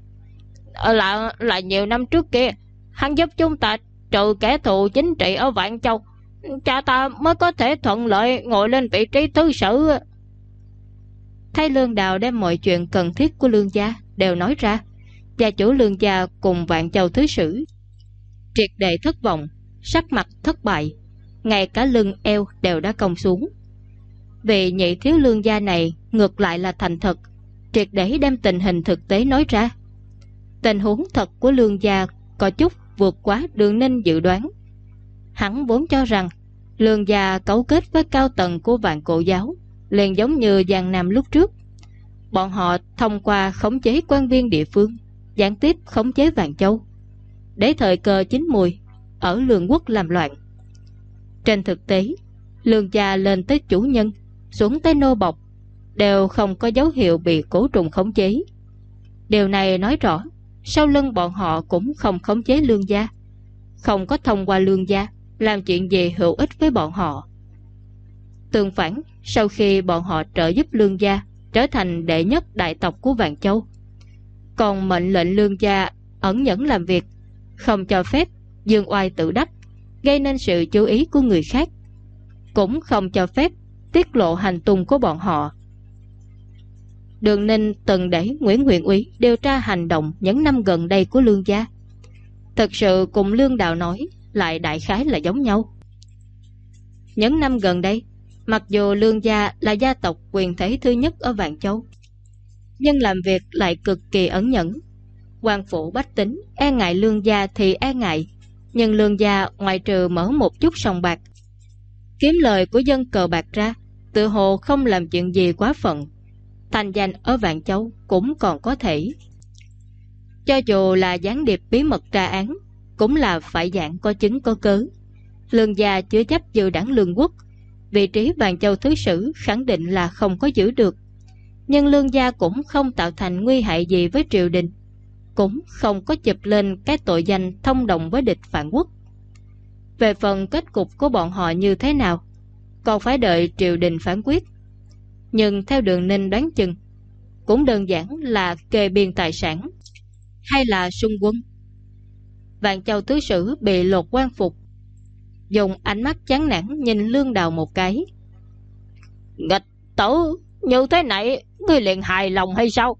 Là nhiều năm trước kia, hắn giúp chúng ta trừ kẻ thù chính trị ở Vạn Châu, cha ta mới có thể thuận lợi ngồi lên vị trí thứ sử. Thấy Lương Đào đem mọi chuyện cần thiết của Lương gia đều nói ra, gia chủ Lương gia cùng Vạn Châu Thứ Sử triệt để thất vọng, sắc mặt thất bại, ngay cả lưng eo đều đã cong xuống. Vị nhị thiếu lương gia này ngược lại là thành thật, triệt để đem tình hình thực tế nói ra. Tình huống thật của lương gia có chút vượt quá Đường Ninh dự đoán. Hắn vốn cho rằng lương gia cấu kết với cao tầng của Vạn Cổ giáo, liền giống như Giang Nam lúc trước. Bọn họ thông qua khống chế quan viên địa phương, gián tiếp khống chế Vạn Châu, để thời cơ chín mùi ở Lương quốc làm loạn. Trên thực tế, lương gia lên tới chủ nhân, xuống tới nô bộc, đều không có dấu hiệu bị cổ trùng khống chế. Điều này nói rõ sau lưng bọn họ cũng không khống chế lương gia, không có thông qua lương gia làm chuyện gì hữu ích với bọn họ. Tương phản, sau khi bọn họ trợ giúp lương gia trở thành đệ nhất đại tộc của Vạn Châu, còn mệnh lệnh lương gia ẩn nhẫn làm việc, không cho phép dương oai tự đắc, gây nên sự chú ý của người khác, cũng không cho phép tiết lộ hành tung của bọn họ. Đường Ninh từng để Nguyễn huyện úy điều tra hành động những năm gần đây của lương gia, thực sự cùng Lương Đào nói lại đại khái là giống nhau. Những năm gần đây, mặc dù lương gia là gia tộc quyền thế thứ nhất ở Vạn Châu, nhưng làm việc lại cực kỳ ẩn nhẫn. Quan phủ bách tính e ngại lương gia thì e ngại, nhưng lương gia ngoại trừ mở một chút sòng bạc, kiếm lời của dân cờ bạc ra, tự hồ không làm chuyện gì quá phận. Thành danh ở Vạn Châu cũng còn có thể. Cho dù là gián điệp bí mật tra án, cũng là phải dạng có chứng có cớ. Lương gia chưa chấp dự đảng Lương quốc, vị trí Vạn Châu thứ sử khẳng định là không có giữ được. Nhưng lương gia cũng không tạo thành nguy hại gì với triều đình, cũng không có chụp lên cái tội danh thông đồng với địch phản quốc. Về phần kết cục của bọn họ như thế nào, còn phải đợi triều đình phán quyết. Nhưng theo Đường Ninh đoán chừng, cũng đơn giản là kê biên tài sản, hay là xung quân. Vạn Châu thứ sử bị lột quan phục, dùng ánh mắt chán nản nhìn Lương Đào một cái. Nghịch tử, như thế này ngươi liền hài lòng hay sao?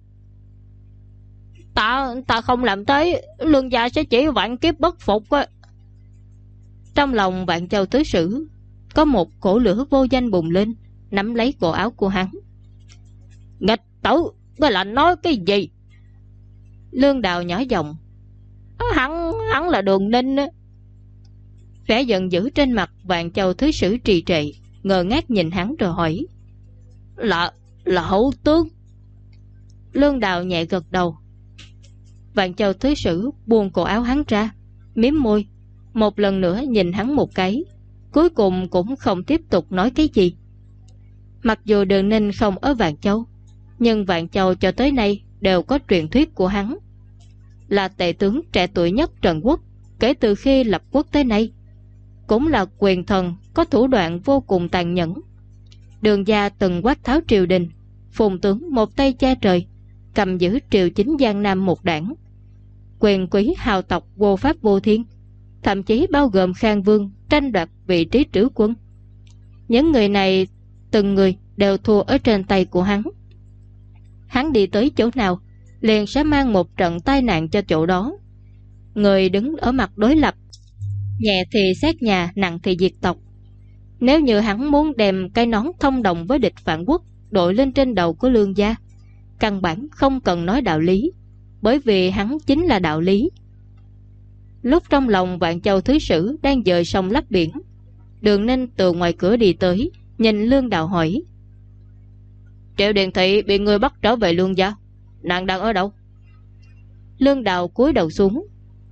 Ta không làm thế, lương gia sẽ chỉ vạn kiếp bất phục á. Trong lòng Vạn Châu thứ sử có một cổ lửa vô danh bùng lên, nắm lấy cổ áo của hắn. Nghịch tử, ngươi là nói cái gì? Lương Đào nhỏ giọng. Hắn là Đường Ninh. Vẻ giận dữ trên mặt Vạn Châu thứ sử trì trệ, ngơ ngác nhìn hắn rồi hỏi. Là hữu tướng. Lương Đào nhẹ gật đầu. Vạn Châu thứ sử buông cổ áo hắn ra, mím môi, một lần nữa nhìn hắn một cái, cuối cùng cũng không tiếp tục nói cái gì. Mặc dù Đường Ninh không ở Vạn Châu, nhưng Vạn Châu cho tới nay đều có truyền thuyết của hắn, là tể tướng trẻ tuổi nhất Trần quốc kể từ khi lập quốc tới nay, cũng là quyền thần có thủ đoạn vô cùng tàn nhẫn. Đường gia từng quát tháo triều đình, phùng tướng một tay che trời, cầm giữ triều chính Giang Nam một đảng, quyền quý hào tộc vô pháp vô thiên, thậm chí bao gồm Khang Vương tranh đoạt vị trí trữ quân. Những người này từng người đều thua ở trên tay của hắn. Hắn đi tới chỗ nào liền sẽ mang một trận tai nạn cho chỗ đó. Người đứng ở mặt đối lập, nhẹ thì xét nhà, nặng thì diệt tộc. Nếu như hắn muốn đem cái nón thông đồng với địch phản quốc đội lên trên đầu của lương gia, căn bản không cần nói đạo lý, bởi vì hắn chính là đạo lý. Lúc trong lòng Vạn Châu thứ sử đang dời sông lấp biển, Đường Ninh từ ngoài cửa đi tới, nhìn Lương Đào hỏi. Triệu Điền Thị bị người bắt trở về lương gia, nàng đang ở đâu? Lương Đào cúi đầu xuống.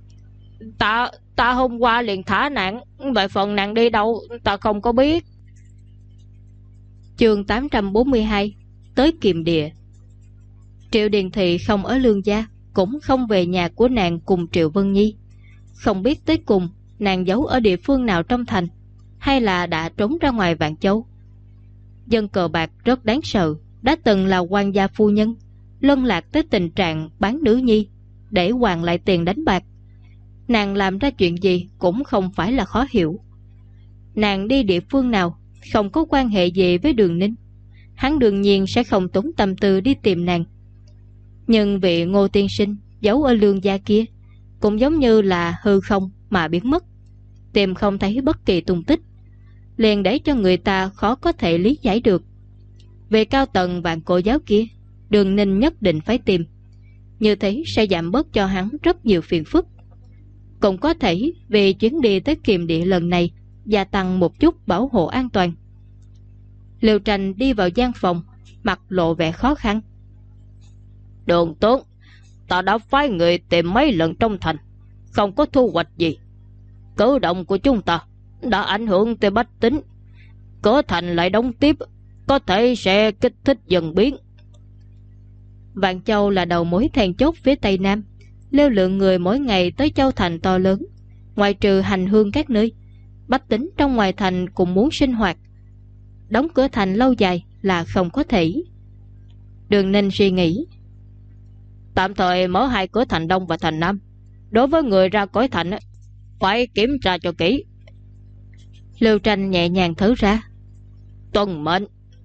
Ta hôm qua liền thả nàng, về phần nàng đi đâu ta không có biết. Chương 842 tới Kiềm Địa. Triệu Điền Thị không ở lương gia, cũng không về nhà của nàng cùng Triệu Vân Nhi. Không biết tới cùng nàng giấu ở địa phương nào trong thành, hay là đã trốn ra ngoài Vạn Châu. Dân cờ bạc rất đáng sợ, đã từng là quan gia phu nhân, luân lạc tới tình trạng bán nữ nhi để hoàn lại tiền đánh bạc. Nàng làm ra chuyện gì cũng không phải là khó hiểu. Nàng đi địa phương nào không có quan hệ gì với Đường Ninh, hắn đương nhiên sẽ không tốn tâm tư đi tìm nàng. Nhưng vị Ngô tiên sinh giấu ở lương gia kia cũng giống như là hư không, mà biến mất, tìm không thấy bất kỳ tung tích, liền để cho người ta khó có thể lý giải được. Về cao tầng Vạn Cổ giáo kia, Đường Ninh nhất định phải tìm, như thế sẽ giảm bớt cho hắn rất nhiều phiền phức. Cũng có thể vì chuyến đi tới Kiềm Địa lần này gia tăng một chút bảo hộ an toàn. Liêu Tranh đi vào gian phòng, mặt lộ vẻ khó khăn. Đường tướng, ta đã phái người tìm mấy lần trong thành, không có thu hoạch gì. Cử động của chúng ta đã ảnh hưởng tới bách tính, cửa thành lại đóng tiếp, có thể sẽ kích thích dần biến. Vạn Châu là đầu mối then chốt phía Tây Nam, lưu lượng người mỗi ngày tới Châu Thành to lớn. Ngoài trừ hành hương các nơi, bách tính trong ngoài thành cũng muốn sinh hoạt. Đóng cửa thành lâu dài là không có thể. Đường Ninh suy nghĩ. Tạm thời mở hai cửa thành Đông và thành Nam. Đối với người ra khỏi thành phải kiểm tra cho kỹ. Lưu Tranh nhẹ nhàng thở ra. Tuân mệnh.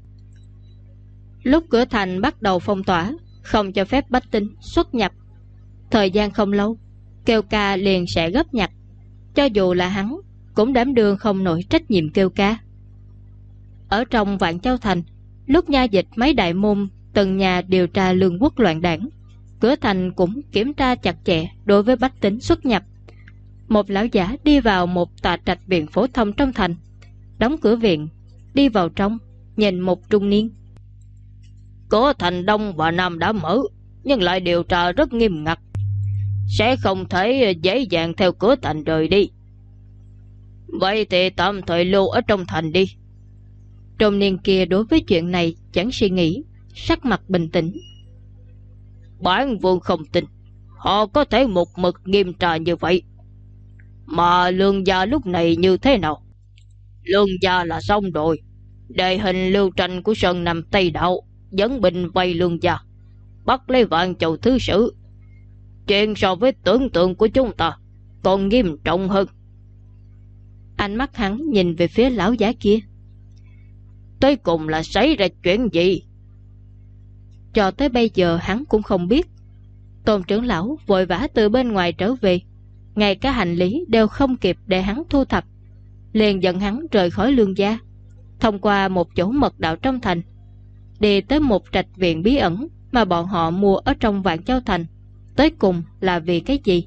Lúc cửa thành bắt đầu phong tỏa, không cho phép bách tính xuất nhập. Thời gian không lâu, kêu ca liền sẽ gấp nhặt. Cho dù là hắn cũng đảm đương không nổi trách nhiệm kêu ca. Ở trong Vạn Châu Thành, lúc nha dịch mấy đại môn từng nhà điều tra lương quốc loạn đảng, cửa thành cũng kiểm tra chặt chẽ đối với bách tính xuất nhập. Một lão giả đi vào một tòa trạch viện phổ thông trong thành, đóng cửa viện, đi vào trong, nhìn một trung niên. Cửa thành Đông và Nam đã mở, nhưng lại điều tra rất nghiêm ngặt, sẽ không thể dễ dàng theo cửa thành rời đi. Vậy thì tạm thời lưu ở trong thành đi. Trung niên kia đối với chuyện này chẳng suy nghĩ, sắc mặt bình tĩnh. Bản vương không tin họ có thể một mực nghiêm tra như vậy. Mà Lương gia lúc này như thế nào? Lương gia là xong rồi. Đề hình Lưu Tranh của Sơn Nam Tây Đạo dẫn binh vây Lương gia, bắt lấy Vạn Châu thứ sử. Chuyện so với tưởng tượng của chúng ta còn nghiêm trọng hơn. Ánh mắt hắn nhìn về phía lão giả kia. Tới cùng là xảy ra chuyện gì? Cho tới bây giờ hắn cũng không biết. Tôn trưởng lão vội vã từ bên ngoài trở về, ngay cả hành lý đều không kịp để hắn thu thập, liền dẫn hắn rời khỏi Lương gia, thông qua một chỗ mật đạo trong thành, đi tới một trạch viện bí ẩn mà bọn họ mua ở trong Vạn Châu Thành. Tới cùng là vì cái gì?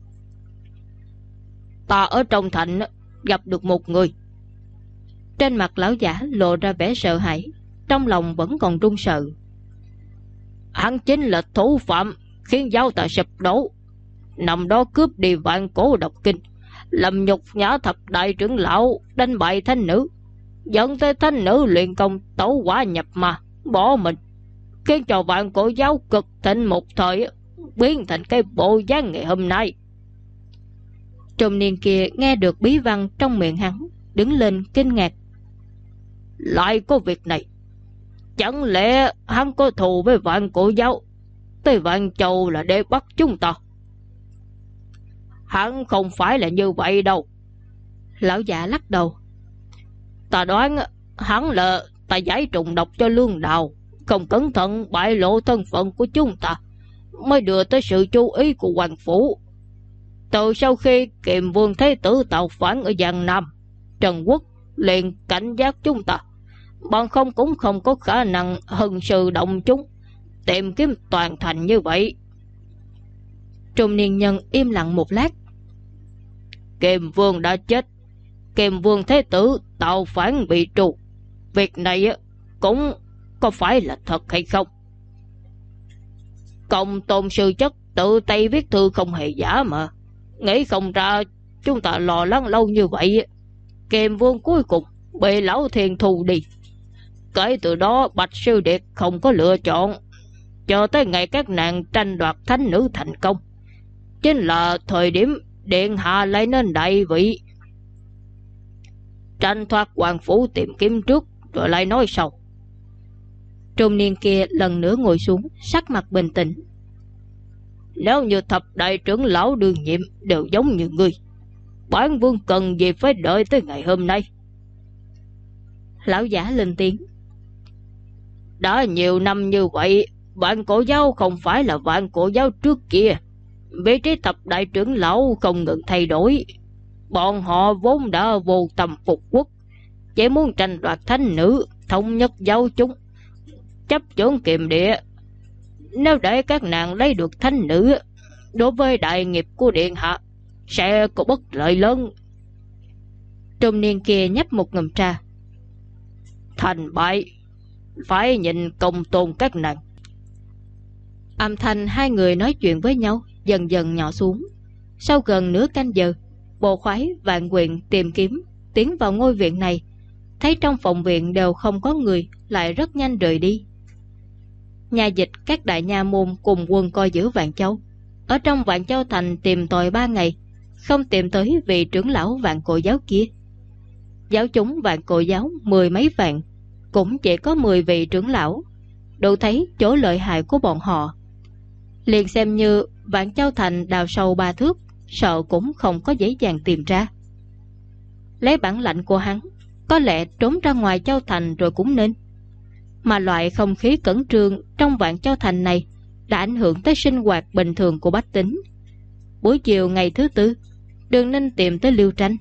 Ta ở trong thành gặp được một người. Trên mặt lão giả lộ ra vẻ sợ hãi, trong lòng vẫn còn run sợ. Hắn chính là thủ phạm khiến giáo ta sụp đổ, nằm đó cướp đi Vạn Cổ độc kinh, làm nhục nhã thập đại trưởng lão, đánh bại thánh nữ, dẫn tới thánh nữ luyện công tẩu hỏa nhập ma, bỏ mình, khiến cho Vạn Cổ giáo cực thịnh một thời biến thành cái bộ dáng ngày hôm nay. Trung niên kia nghe được bí văn trong miệng hắn, đứng lên kinh ngạc. Lại có việc này? Chẳng lẽ hắn có thù với Vạn Cổ giáo, tới Vạn Châu là để bắt chúng ta? Hắn không phải là như vậy đâu. Lão giả lắc đầu. Ta đoán hắn là ta giải trùng độc cho Lương Đào, không cẩn thận bại lộ thân phận của chúng ta, mới đưa tới sự chú ý của hoàng phủ. Từ sau khi Kiềm Vương Thế Tử tạo phản ở Giang Nam, Trần Quốc liền cảnh giác chúng ta, bằng không cũng không có khả năng hưng sư động chúng, tìm kiếm toàn thành như vậy. Trung niên nhân im lặng một lát. Kiềm Vương đã chết, Kiềm Vương Thế Tử tạo phản bị trù, việc này cũng có phải là thật hay không? Công tôn sư chất tự tay viết thư không hề giả mà. Nghĩ không ra chúng ta lo lắng lâu như vậy, Kiềm Vương cuối cùng bị lão thiên thù đi. Kể từ đó Bạch Sư Điệt không có lựa chọn, cho tới ngày các nàng tranh đoạt thánh nữ thành công, chính là thời điểm điện hạ lại nên đại vị. Tranh thoát hoàng phủ tìm kiếm trước rồi lại nói sau. Trung niên kia lần nữa ngồi xuống, sắc mặt bình tĩnh. Nếu như thập đại trưởng lão đương nhiệm đều giống như ngươi, bản vương cần gì phải đợi tới ngày hôm nay? Lão giả lên tiếng. Đã nhiều năm như vậy, Vạn Cổ giáo không phải là Vạn Cổ giáo trước kia. vị trí thập đại trưởng lão không ngừng thay đổi. Bọn họ vốn đã vô tâm phục quốc, chỉ muốn tranh đoạt thánh nữ, thống nhất giáo chúng, chấp chưởng kiềm địa. Nếu để các nàng lấy được thánh nữ, đối với đại nghiệp của điện hạ sẽ có bất lợi lớn. Trung niên kia nhấp một ngụm trà. Thành bại phải nhìn công tôn các nàng. Âm thanh hai người nói chuyện với nhau dần dần nhỏ xuống. Sau gần nửa canh giờ, bộ khoái vạn quyền tìm kiếm tiến vào ngôi viện này, thấy trong phòng viện đều không có người, lại rất nhanh rời đi. Nhà dịch các đại nha môn cùng quân coi giữ Vạn Châu, ở trong Vạn Châu thành tìm tòi 3 ngày, không tìm tới vị trưởng lão Vạn Cổ giáo kia. Giáo chúng Vạn Cổ giáo 10 mấy vạn, cũng chỉ có 10 vị trưởng lão, đủ thấy chỗ lợi hại của bọn họ. Liền xem như Vạn Châu thành đào sâu 3 thước, sợ cũng không có dễ dàng tìm ra. Lấy bản lãnh của hắn, có lẽ trốn ra ngoài Châu thành rồi cũng nên. Mà loại không khí cẩn trương trong Vạn Châu thành này đã ảnh hưởng tới sinh hoạt bình thường của bách tính. Buổi chiều ngày thứ tư, Đường Ninh tìm tới Liêu Tranh.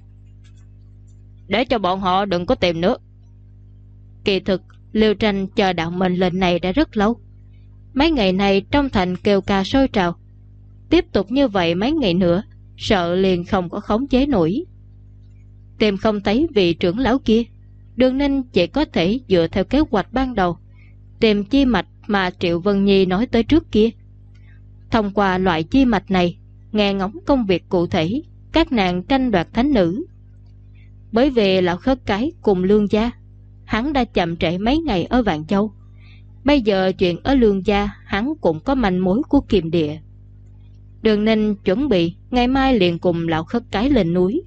Để cho bọn họ đừng có tìm nữa. Kỳ thực Liêu Tranh chờ đạo mệnh lệnh này đã rất lâu. Mấy ngày này trong thành kêu ca sôi trào, tiếp tục như vậy mấy ngày nữa sợ liền không có khống chế nổi. Tìm không thấy vị trưởng lão kia, Đường Ninh chỉ có thể dựa theo kế hoạch ban đầu tìm chi mạch mà Triệu Vân Nhi nói tới trước kia. Thông qua loại chi mạch này, nghe ngóng công việc cụ thể các nàng tranh đoạt thánh nữ. Bởi vì lão khất cái cùng Lương gia, hắn đã chậm trễ mấy ngày ở Vạn Châu. Bây giờ chuyện ở Lương gia hắn cũng có manh mối của Kiềm Địa. Đường Ninh chuẩn bị ngày mai liền cùng lão khất cái lên núi.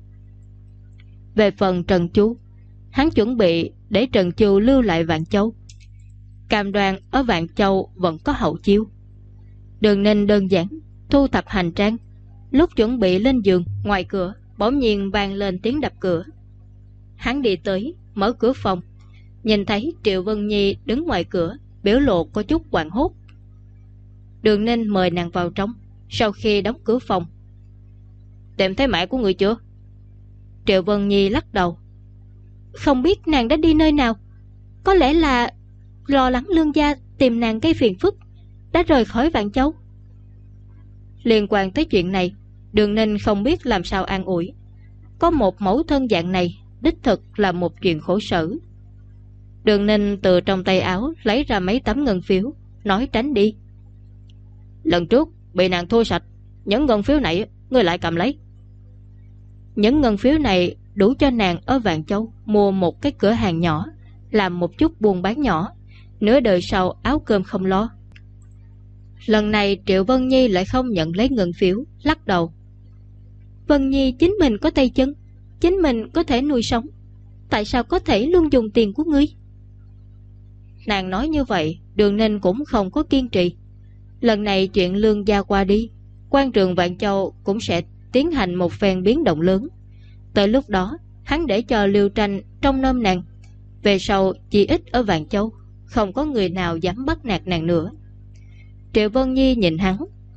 Về phần Trần Chu, hắn chuẩn bị để Trần Chu lưu lại Vạn Châu, cam đoan ở Vạn Châu vẫn có hậu chiêu. Đường Ninh đơn giản thu thập hành trang, lúc chuẩn bị lên giường, ngoài cửa bỗng nhiên vang lên tiếng đập cửa. Hắn đi tới mở cửa phòng, nhìn thấy Triệu Vân Nhi đứng ngoài cửa, biểu lộ có chút hoảng hốt. Đường Ninh mời nàng vào trong. Sau khi đóng cửa phòng, tìm thấy mẹ của người chưa? Triệu Vân Nhi lắc đầu. Không biết nàng đã đi nơi nào. Có lẽ là lo lắng Lương gia tìm nàng gây phiền phức, đã rời khỏi Vạn Châu. Liên quan tới chuyện này, Đường Ninh không biết làm sao an ủi. Có một mẫu thân dạng này đích thực là một chuyện khổ sở. Đường Ninh từ trong tay áo lấy ra mấy tấm ngân phiếu, nói tránh đi. Lần trước bị nàng thua sạch, những ngân phiếu này ngươi lại cầm lấy. Những ngân phiếu này đủ cho nàng ở Vạn Châu mua một cái cửa hàng nhỏ, làm một chút buôn bán nhỏ, nửa đời sau áo cơm không lo. Lần này Triệu Vân Nhi lại không nhận lấy ngân phiếu, lắc đầu. Vân Nhi chính mình có tay chân, chính mình có thể nuôi sống, tại sao có thể luôn dùng tiền của ngươi? Nàng nói như vậy, Đường Ninh cũng không có kiên trì. Lần này chuyện Lương gia qua đi, quan trường Vạn Châu cũng sẽ tiến hành một phen biến động lớn. Tới lúc đó, hắn để cho Liêu Tranh trông nom nàng. Về sau, chỉ ít ở Vạn Châu, không có người nào dám bắt nạt nàng nữa. Triệu Vân Nhi nhìn hắn.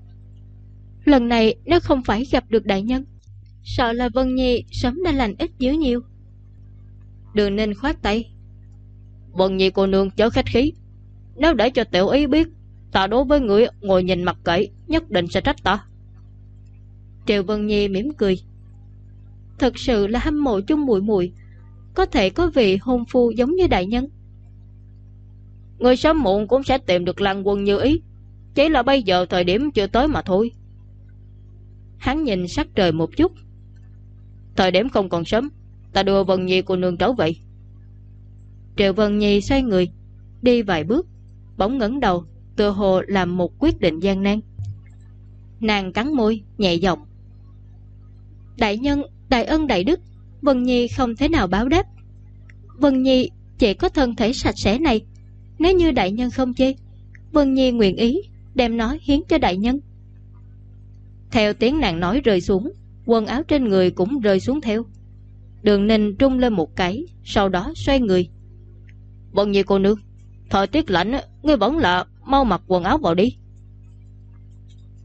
Lần này nếu không phải gặp được đại nhân, sợ là Vân Nhi sớm đã lành ít dữ nhiều. Đường Ninh khoát tay. Vân Nhi cô nương chớ khách khí. Nếu để cho tiểu ý biết ta đối với người ngồi nhìn mặc kệ, nhất định sẽ trách ta. Triệu Vân Nhi mỉm cười. Thật sự là hâm mộ chung muội muội, có thể có vị hôn phu giống như đại nhân. Người sớm muộn cũng sẽ tìm được Lăng Quân như ý, chỉ là bây giờ thời điểm chưa tới mà thôi. Hắn nhìn sắc trời một chút. Thời điểm không còn sớm, ta đưa Vân Nhi cô nương trở về. Triệu Vân Nhi xoay người đi vài bước, bỗng ngẩng đầu, tựa hồ làm một quyết định gian nan. Nàng cắn môi nhẹ giọng. Đại nhân đại ân đại đức, Vân Nhi không thể nào báo đáp. Vân Nhi chỉ có thân thể sạch sẽ này, nếu như đại nhân không chê, Vân Nhi nguyện ý đem nó hiến cho đại nhân. Theo tiếng nàng nói rơi xuống, quần áo trên người cũng rơi xuống theo. Đường Ninh trung lên một cái, sau đó xoay người. Vân Nhi cô nương, thời tiết lạnh, ngươi vẫn là mau mặc quần áo vào đi.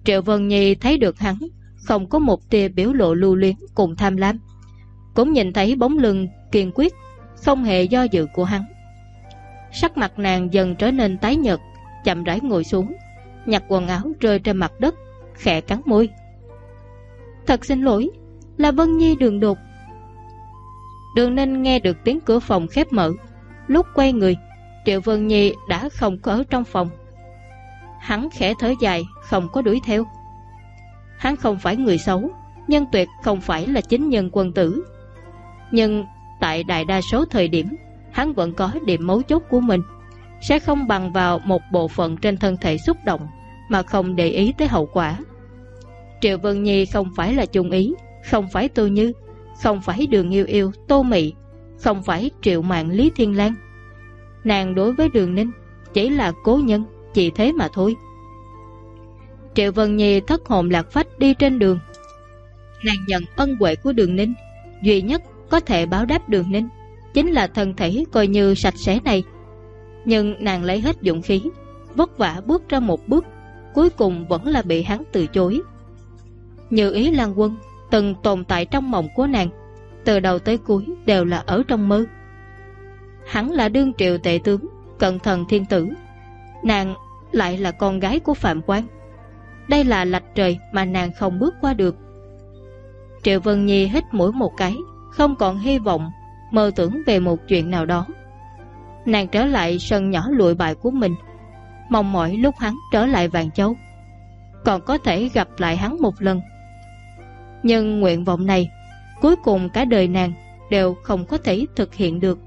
Triệu Vân Nhi thấy được hắn không có một tia biểu lộ lưu luyến cùng tham lam, cũng nhìn thấy bóng lưng kiên quyết không hề do dự của hắn. Sắc mặt nàng dần trở nên tái nhợt, chậm rãi ngồi xuống, nhặt quần áo rơi trên mặt đất, khẽ cắn môi. Thật xin lỗi, là Vân Nhi đường đột. Đường Ninh nghe được tiếng cửa phòng khép mở, lúc quay người, Triệu Vân Nhi đã không có ở trong phòng. Hắn khẽ thở dài, không có đuổi theo. Hắn không phải người xấu, nhưng tuyệt không phải là chính nhân quân tử. Nhưng tại đại đa số thời điểm, hắn vẫn có điểm mấu chốt của mình, sẽ không bằng vào một bộ phận trên thân thể xúc động mà không để ý tới hậu quả. Triệu Vân Nhi không phải là Chung Ý, không phải Tô Như, không phải Đường Yêu Yêu, Tô Mị, không phải Triệu Mạn, Lý Thiên Lan. Nàng đối với Đường Ninh chỉ là cố nhân, chỉ thế mà thôi. Triệu Vân Nhi thất hồn lạc phách đi trên đường. Nàng nhận ân huệ của Đường Ninh, duy nhất có thể báo đáp Đường Ninh chính là thân thể coi như sạch sẽ này. Nhưng nàng lấy hết dũng khí, vất vả bước ra một bước, cuối cùng vẫn là bị hắn từ chối. Như Ý Lan Quân từng tồn tại trong mộng của nàng, từ đầu tới cuối đều là ở trong mơ. Hắn là đương triệu tể tướng, cận thần thiên tử, nàng lại là con gái của Phạm Quan. Đây là lạch trời mà nàng không bước qua được. Triệu Vân Nhi hít mũi một cái, không còn hy vọng mơ tưởng về một chuyện nào đó. Nàng trở lại sân nhỏ lụi bại của mình, mong mỏi lúc hắn trở lại Vạn Châu còn có thể gặp lại hắn một lần. Nhưng nguyện vọng này cuối cùng cả đời nàng đều không có thể thực hiện được.